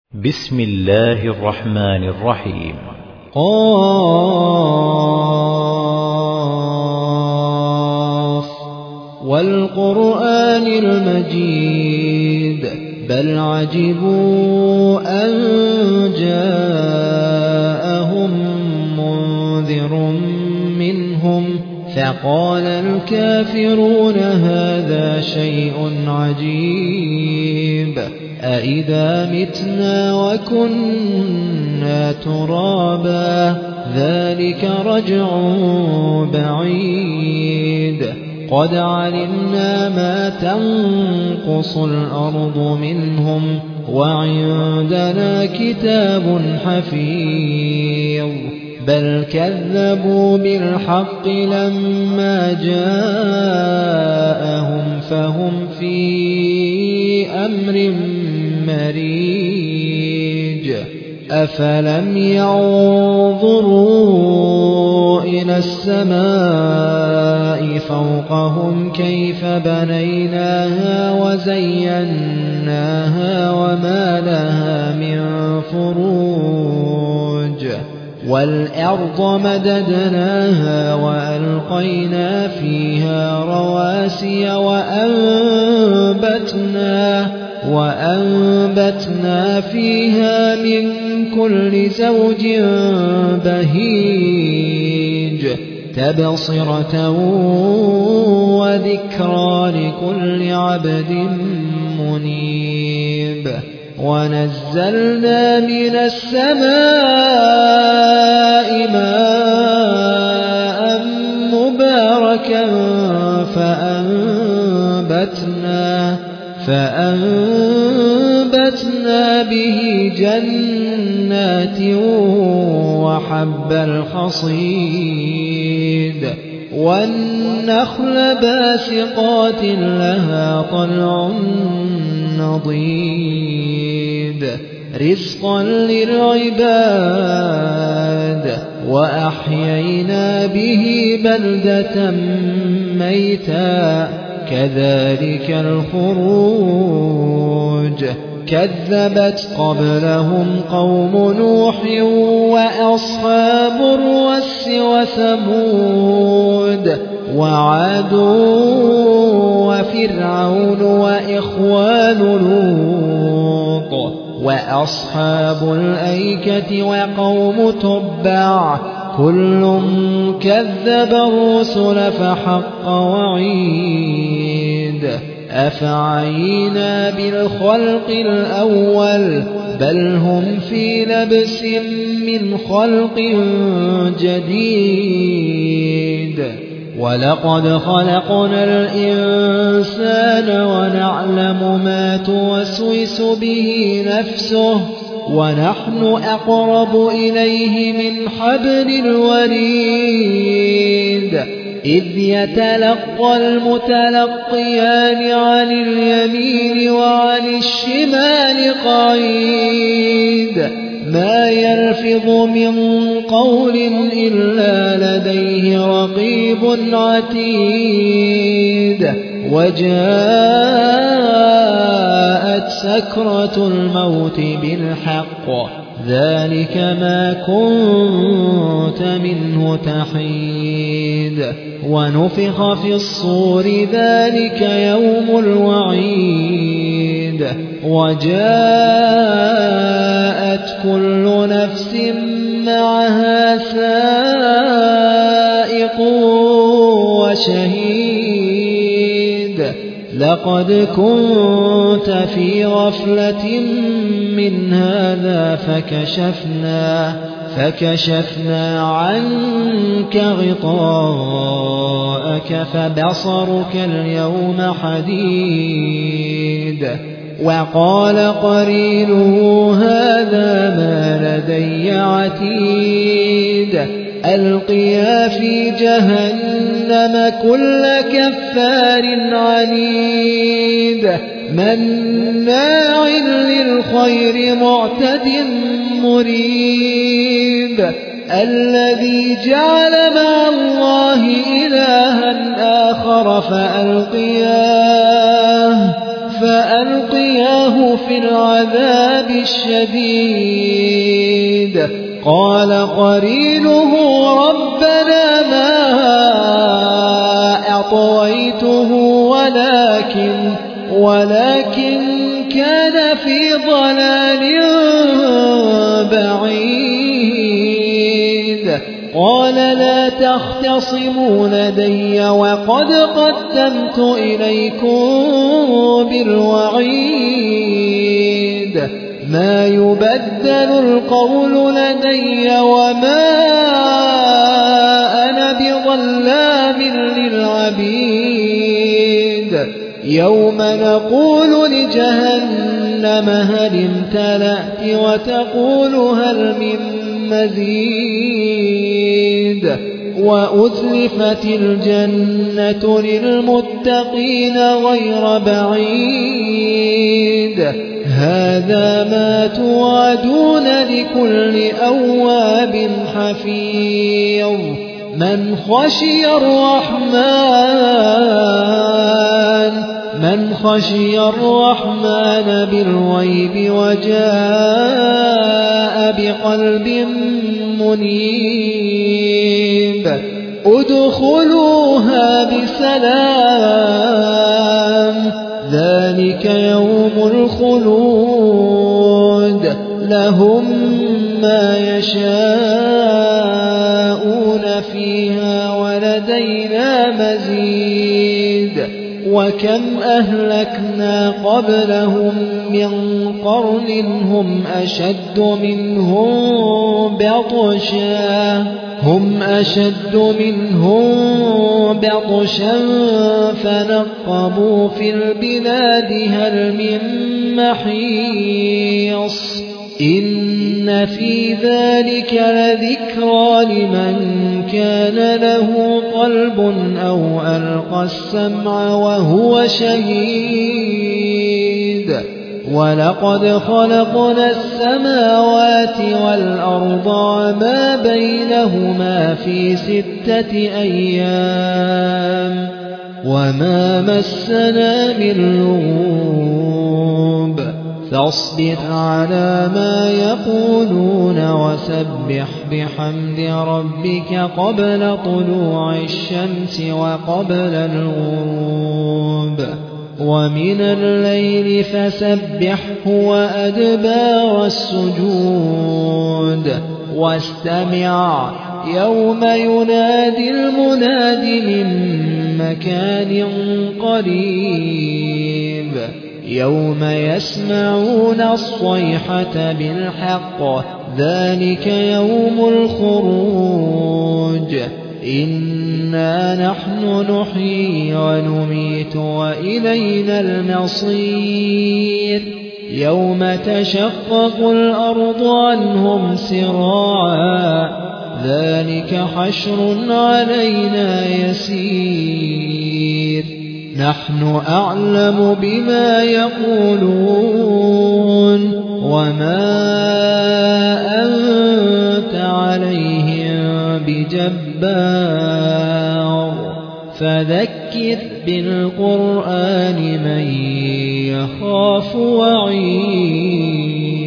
بسم الله الرحمن الرحيم. قاف والقرآن المجيد بل عجبوا أن جاءهم منذر منهم فقال الكافرون هذا شيء عجيب أإذا متنا وكنا ترابا ذلك رجع بعيد قد علمنا ما تنقص الأرض منهم وعندنا كتاب حفيظ بل كذبوا بالحق لما جاءهم فهم في أمر مريج أفلم ينظروا إلى السماء فوقهم كيف بنيناها وزيناها وما لها من فروج والأرض مددناها وألقينا فيها رواسي وأنبتنا فيها من كل زوج بهيج تبصرة وذكرى لكل عبد منيب ونزلنا من السماء ماء مباركا فأنبتنا به جنات وحب الحصيد والنخل باسقات لها طلع نضيد رزقا للعباد وأحيينا به بلدة ميتا كذلك الخروج كذبت قبلهم قوم نوح وأصحاب الرس وثمود وعاد وفرعون وإخوان لوط وأصحاب الأيكة وقوم تبع كل كذب الرسل فحق وعيد أفعينا بالخلق الأول بل هم في لبس من خلق جديد ولقد خلقنا الإنسان ونعلم ما توسوس به نفسه ونحن أقرب إليه من حبل الوريد إذ يتلقى المتلقيان عن اليمين وعن الشمال قعيد ما يلفظ من قول إلا لديه رقيب عتيد وجاءت سكرة الموت بالحق ذلك ما كنت منه تحيد ونفخ في الصور ذلك يوم الوعيد وجاءت كل نفس معها سائق وشهيد لقد كنت في غفلة من هذا فكشفنا عنك غطاءك فبصرك اليوم حديد وقال قرينه هذا ما لدي عتيد ألقيا في جهنم كل كفار عنيد مناع للخير معتد مريب الذي جعل مع الله إلها آخر فألقياه في العذاب الشديد قال قرينه ربنا ما أطويته ولكن كان في ضلال بعيد قال لا تختصموا لدي وقد قدمت إليكم بالوعيد ما يبدل القول لدي وما أنا بظلام للعبيد يوم نقول لجهنم هل امتلأت وتقول هل من مزيد وأزلفت الجنة للمتقين غير بعيد هذا ما توعدون لكل أواب حفيظ من خشي الرحمن بالغيب وجاء بقلب منيب ادخلوها بسلام ذلك يوم الخلود لهم ما يشاءون فيها ولدينا مزيد وكم أهلكنا قبلهم من قرن هم أشد منهم بطشا فنقبوا في البلاد هل من محيص إن في ذلك لذكرى لمن كان له قلب أو ألقى السمع وهو شهيد ولقد خلقنا السماوات والأرض وما بينهما في 6 أيام وما مسنا من لغوب فاصبر على ما يقولون وسبح بحمد ربك قبل طلوع الشمس وقبل الغروب ومن الليل فسبحه وأدبار السجود واستمع يوم ينادي المناد من مكان قريب يوم يسمعون الصيحة بالحق ذلك يوم الخروج إنا نحن نحيي ونميت وإلينا المصير يوم تشقق الأرض عنهم سراعا ذلك حشر علينا يسير نحن أعلم بما يقولون وما أنت عليهم بجبار فذكر بالقرآن من يخاف وعيد